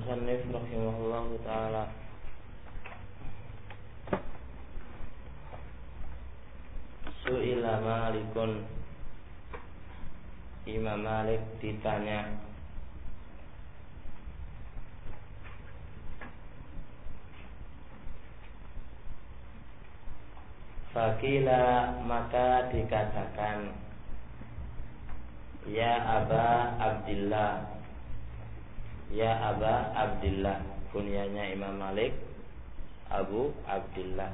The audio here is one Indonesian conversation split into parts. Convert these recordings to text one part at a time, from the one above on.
al-musannif rahimahullahu ta'ala. Su'ila Malikun, Imam Malik ditanya, fakila, maka dikatakan, ya Aba Abdillah, ya Aba Abdillah, kunyanya Imam Malik Abu Abdillah.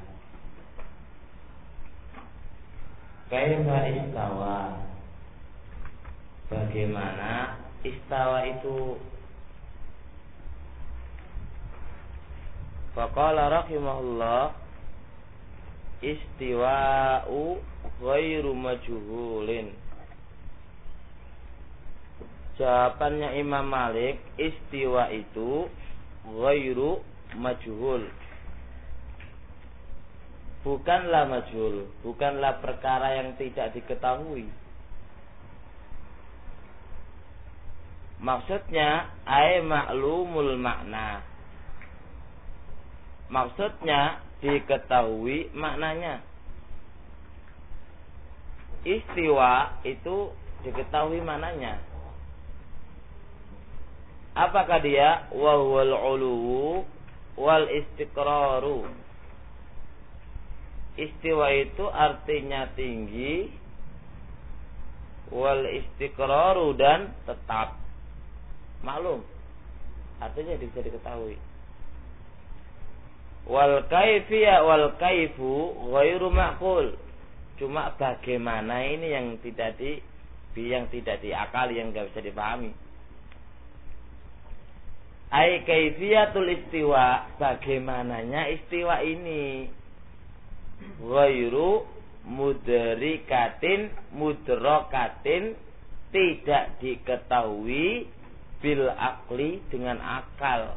Kaifa istawa, bagaimana istawa itu? Faqala rahimahullah, istiwa'u ghairu majhulin. Jawabannya Imam Malik, istiwa itu ghairu majhul, bukanlah majhul, bukanlah perkara yang tidak diketahui. Maksudnya ay ma'lumul makna, maksudnya diketahui maknanya. Istiwa itu diketahui maknanya. Apakah dia? Wa huwal 'uluwu wal istiqraru. Istiwa itu artinya tinggi, wal istiqraru dan tetap. Maklum, artinya bisa diketahui. Wal kaifiyah wal kaifu ghairu ma'qul. Cuma bagaimana ini yang tidak diakali, yang enggak bisa dipahami. Ai kaifiyatul istiwa, bagaimananya istiwa ini. Ghairu mudrakatin, tidak diketahui bil akli, dengan akal.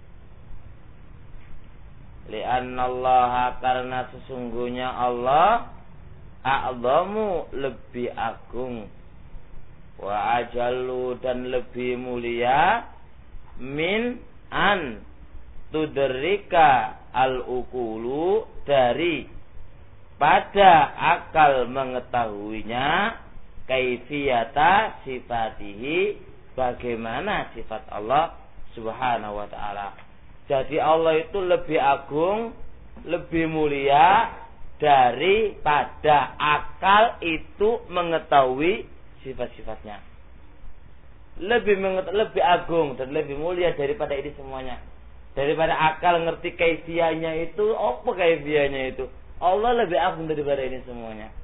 Li'annallaha, karena sesungguhnya Allah a'zamu, lebih agung, wa ajallu, dan lebih mulia, min an tudrika al-uqulu, dari pada akal mengetahuinya, kaifiyata sifatihi, bagaimana sifat Allah subhanahu wa ta'ala. Jadi Allah itu lebih agung, lebih mulia daripada akal itu mengetahui sifat-sifatnya. Lebih agung dan lebih mulia daripada ini semuanya. Daripada akal ngerti kaifiyahnya itu, apa kaifiyahnya itu? Allah lebih agung daripada ini semuanya.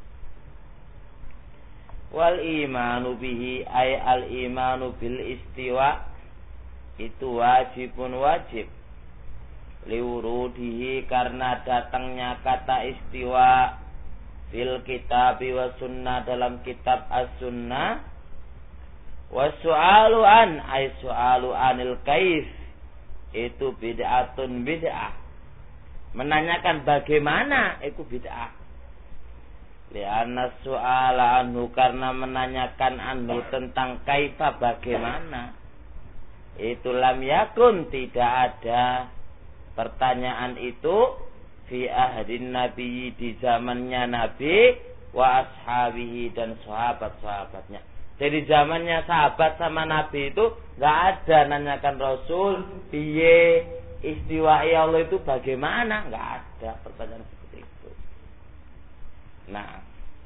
Wal imanu bihi, ay al imanu bil istiwa, itu wajibun wajib. Liwurudihi, karena datangnya kata istiwa fil kitabi wa sunnah, dalam kitab as-sunnah. Wasu'alu an, ay su'alu anil kaif, itu bid'atun bid'ah. Menanyakan bagaimana itu bid'ah. Li'anna su'ala anhu, karena menanyakan anhu tentang kaifa, bagaimana, itu lam yakun, tidak ada pertanyaan itu fi ahdin nabi, di zamannya Nabi, wa ashabihi, dan sahabat-sahabatnya. Jadi zamannya sahabat sama Nabi itu nggak ada nanyakan Rasul, piye istiwa Allah itu bagaimana, nggak ada pertanyaan seperti itu. Nah,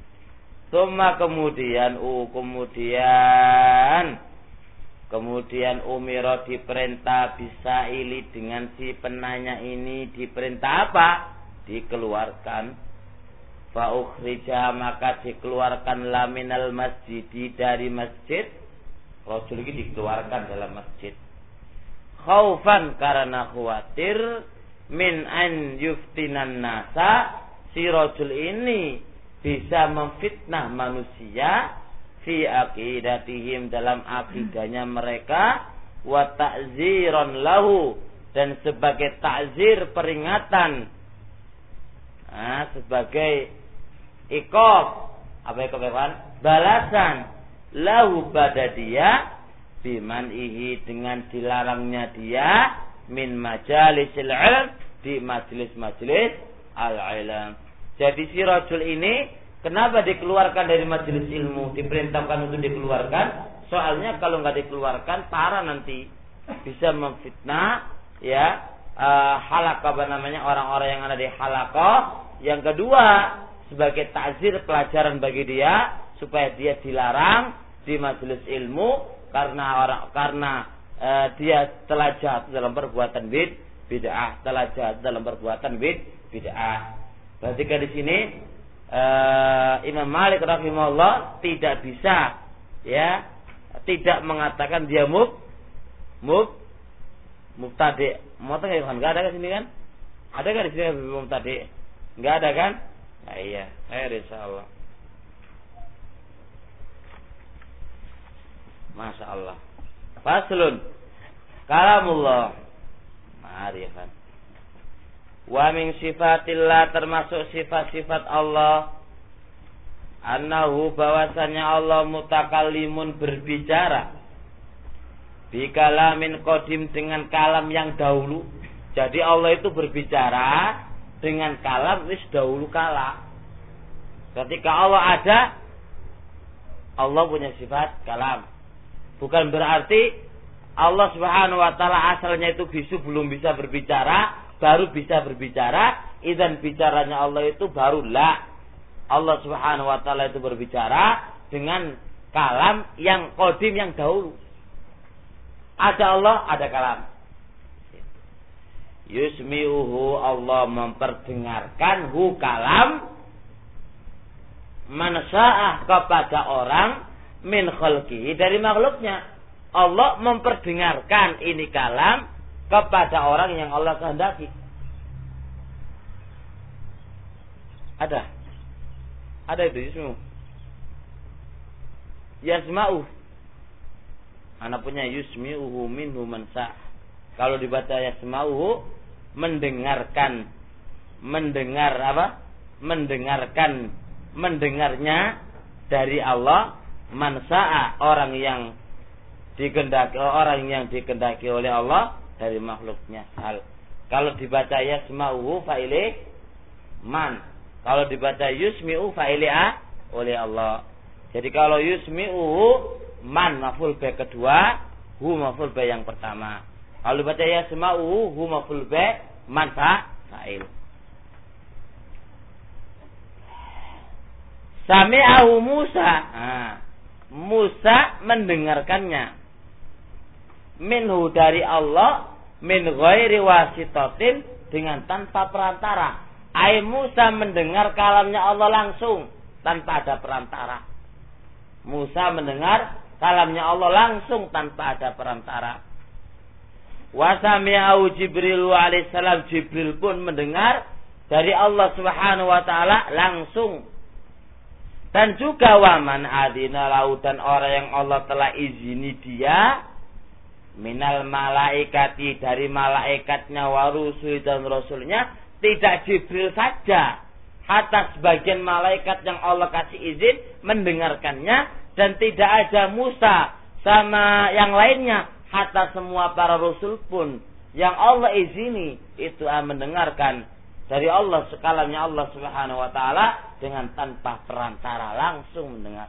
kemudian umiro, diperintah, bisa ili, dengan si penanya ini diperintah apa? Dikeluarkan. Fa ukhrija, maka dikeluarkan laminal masjid, dari masjid. Rasul ini dikeluarkan dalam masjid. Khaufan, karena khawatir, min an yuftinan nasa, si Rasul ini bisa memfitnah manusia, fi aqidatihim, dalam akidahnya mereka, wa ta'ziran lahu, dan sebagai ta'zir, peringatan, sebagai iqab, apa iqab, balasan, lahu pada dia, biman'ihi dengan dilarangnya dia min majalisil ilm di majelis-majelis al-ilm. Jadi si rajul ini kenapa dikeluarkan dari majelis ilmu, diperintahkan untuk dikeluarkan? Soalnya kalau nggak dikeluarkan parah nanti, bisa memfitnah ya halaqah orang-orang yang ada di halaqah. Yang kedua sebagai takzir pelajaran bagi dia supaya dia dilarang di majelis ilmu karena dia telah jatuh dalam perbuatan bid'ah, telah jatuh dalam perbuatan bid'ah. Perhatikan di sini Imam Malik rahimahullah tidak bisa ya tidak mengatakan dia mubtadi'. Mau tanya kan? Enggak ada kan sini kan? Ada kan di sini mubtadi'? Enggak ada kan? Nah, iya, insyaallah. Masya Allah. Faslun kalamullah ma'rifan. Wa min sifatillah, termasuk sifat-sifat Allah, annahu bahwasanya Allah mutakallimun berbicara bi kalamin qadim dengan kalam yang dahulu. Jadi Allah itu berbicara dengan kalam wis dahulu kala. Ketika Allah ada, Allah punya sifat kalam. Bukan berarti Allah Subhanahu wa taala asalnya itu bisu belum bisa berbicara, baru bisa berbicara, idzan bicaranya Allah itu baru la. Allah Subhanahu wa taala itu berbicara dengan kalam yang qadim yang dahulu. Ada Allah, ada kalam. Yusmi'uhu, Allah memperdengarkan hu kalam man sya'ah kepada orang min khalqihi dari makhluknya. Allah memperdengarkan ini kalam kepada orang yang Allah kehendaki. Ada itu yusmi'u. Yasma'u. Anak punya yusmi'uhu minhu man sa'. Kalau dibaca yasma'uhu mendengarkan. Mendengar apa? Mendengarnya dari Allah man sa'a, orang yang dikehendaki oleh Allah dari makhluknya. Kalau dibaca yasma'uhu fa'ilih man. Kalau dibaca yusmi'u fa'ilih oleh Allah. Jadi kalau yusmi'uhu man maf'ul bi kedua, hu maf'ul bi yang pertama. Kalau dibaca yasma'uhu hu maf'ul bi man fa'il. Sami'ahu Musa. Musa mendengarkannya. Minhu dari Allah, min ghairi wasitatin, dengan tanpa perantara. Ai Musa mendengar kalamnya Allah langsung tanpa ada perantara. Musa mendengar kalamnya Allah langsung tanpa ada perantara. Wa sami'ahu Jibril alaihissalam, Jibril pun mendengar dari Allah Subhanahu wa taala langsung. Dan juga waman adina lahu, dan orang yang Allah telah izini dia minal malaikati, dari malaikatnya, warusul dan rasulnya. Tidak Jibril saja, hatta sebagian malaikat yang Allah kasih izin mendengarkannya. Dan tidak ada Musa sama yang lainnya, hatta semua para rasul pun yang Allah izini itu mendengarkan dari Allah, sekalamnya Allah Subhanahu wa taala dengan tanpa perantara, langsung mendengar.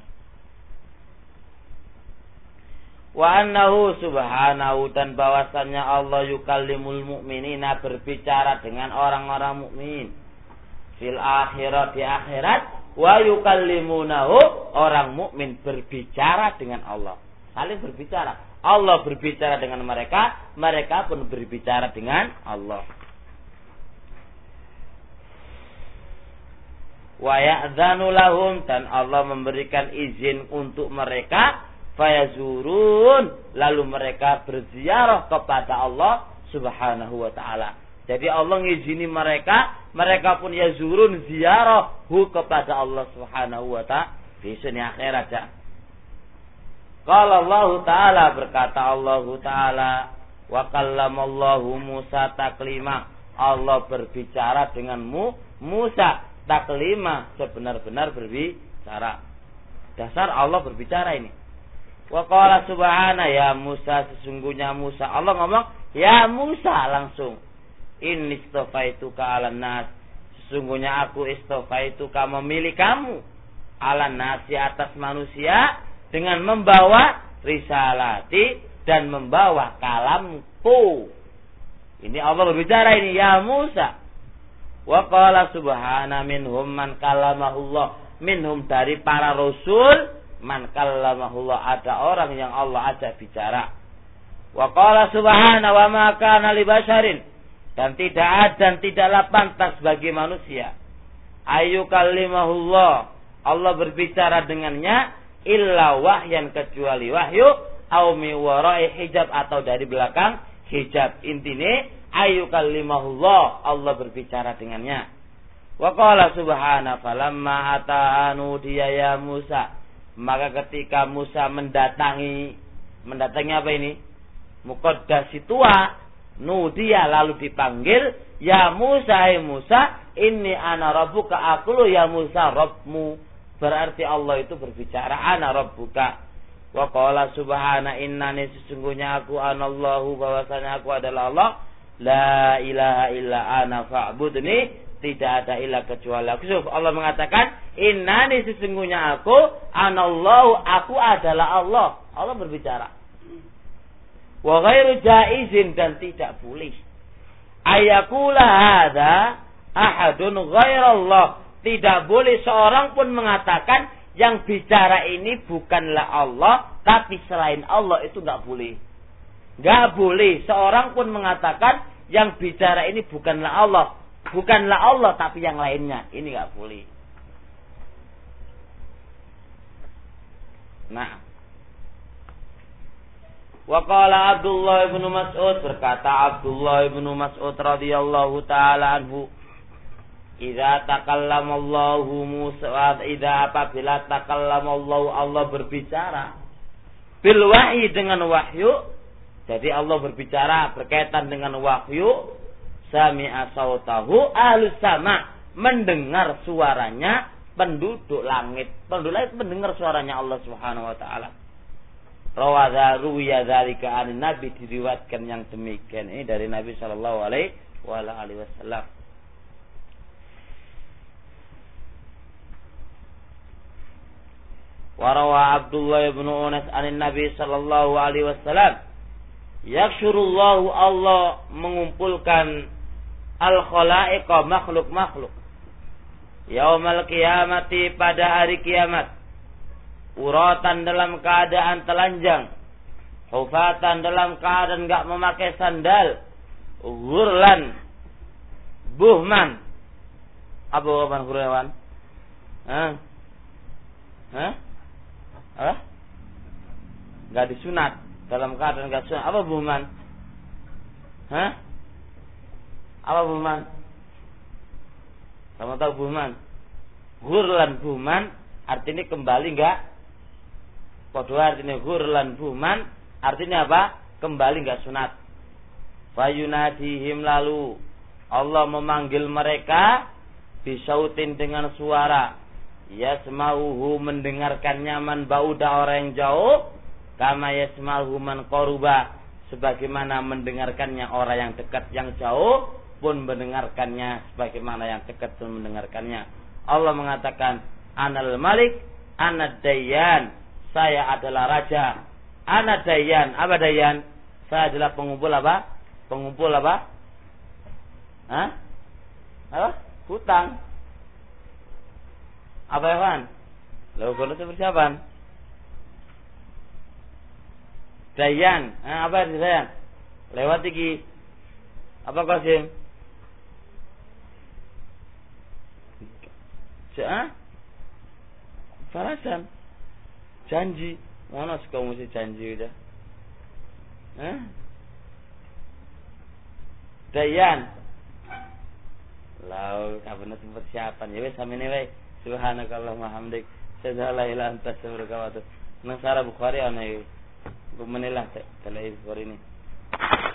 Wa annahu subhanahu, dan bahwasannya Allah yukallimul mu'minina, berbicara dengan orang-orang mukmin. Fil akhirat, di akhirat, wa yukallimunahu, orang mukmin berbicara dengan Allah. Saling berbicara. Allah berbicara dengan mereka, mereka pun berbicara dengan Allah. Wa ya'dzanu lahum, dan Allah memberikan izin untuk mereka, fayazurun, lalu mereka berziarah kepada Allah Subhanahu wa taala. Jadi Allah ngizini mereka, mereka pun yazurun, ziarah kepada Allah Subhanahu wa taala di dunia akhirat. Qala Allah taala, berkata Allah taala, wa kallamallahu Musa taklima, Allah berbicara dengan Musa taklima, sebenar-benar berbicara. Dasar Allah berbicara ini. Wa qala subhana ya Musa, sesungguhnya Musa. Allah ngomong ya Musa langsung. Inni istafaituka 'alan nas. Sesungguhnya aku istafaituka memilih kamu 'alan nasi atas manusia dengan membawa risalati dan membawa kalamku. Ini Allah berbicara ini ya Musa. Wa qala subhana minhum man kallamahullah. Minhum dari para rasul man kallamahullah, ada orang yang Allah ajak bicara. Wa qala subhana wa ma kana li basharin, dan tidaklah pantas bagi manusia ayu kalimahullah, Allah berbicara dengannya illa wahyan, kecuali wahyu au mi wara'i hijab, atau dari belakang hijab. Intine ayu kalimahullah, Allah berbicara dengannya. Wa qala subhana falamma ata'anu dia ya Musa, maka ketika Musa mendatangi apa ini? Muqaddasi tua, nudia lalu dipanggil ya Musa, hai Musa, inni ana rabbuka, aku lo ya Musa Rabbmu. Berarti Allah itu berbicara ana rabbuka. Wa qala subhana innani, sesungguhnya aku anallahu, bahwasanya aku adalah Allah, la ilaha illa ana fa'budni, tidak ada ilah kecuali aku. Allah mengatakan innani, sesungguhnya aku anallahu, aku adalah Allah. Allah berbicara. Wa ghairu jaizin, dan tidak boleh ayakula hadza ahadun ghairallah, tidak boleh seorang pun mengatakan yang bicara ini bukanlah Allah tapi selain Allah, itu enggak boleh. Enggak boleh seorang pun mengatakan yang bicara ini bukanlah Allah tapi yang lainnya, ini enggak boleh. Nah, wa qala Abdullah bin Mas'ud, berkata Abdullah bin Mas'ud radhiyallahu taala anhu, idza takallamallahu Musa, idza apabila takallamallahu, Allah berbicara bil wahyi, dengan wahyu. Jadi Allah berbicara berkaitan dengan wahyu. Sami'a sautahu ahlus sama, mendengar suaranya penduduk langit. Penduduk langit mendengar suaranya Allah Subhanahu wa taala. Ruwiya dzalika an Nabi, diriwayatkan yang demikian ini dari Nabi sallallahu alaihi wasallam. Wa rawa Abdullah bin Unas an Nabi sallallahu alaihi wasallam, yakshurullahu, Allah mengumpulkan al-khalaiqa, makhluk-makhluk, yaumal qiyamati, pada hari kiamat, uratan dalam keadaan telanjang, hufatan dalam keadaan enggak memakai sandal, ghurlan, buhman. Apa buhman ghurlan? Enggak disunat, dalam keadaan enggak sunat. Apa buhman? Apa buhman? Kamu tahu buhman? Ghurlan, buhman artinya kembali enggak. Kedua artinya ghurlan buhman artinya apa? Kembali enggak sunat. Fayunadihim, lalu Allah memanggil mereka bisautin, dengan suara, yasma'uhu, mendengarkannya, man bauda, orang yang jauh, kama yasma'uhu man qaruba, sebagaimana mendengarkannya orang yang dekat. Yang jauh pun mendengarkannya sebagaimana yang dekat pun mendengarkannya. Allah mengatakan anal malik anad dayyan, saya adalah raja. Ana dayyan, apa dayyan? Saya adalah pengumpul apa? Pengumpul apa? Apa? Hutang. Apa ya kan? Lalu kalau persiapan. Dayyan, apa itu dayyan? Lewat iki. Apa Qasim? Farasan. Janji. Mana sih kamu mesti janji udah? Dayan. Lau kapan itu persiapan? Ya wes samene wae. Subhanakallahumma hamdik. Asyhadu an la ilaha illa anta astaghfiruka wa atubu ilaik. Nang Sahih Bukhari ana iki. Menilah telai Bukhari ini.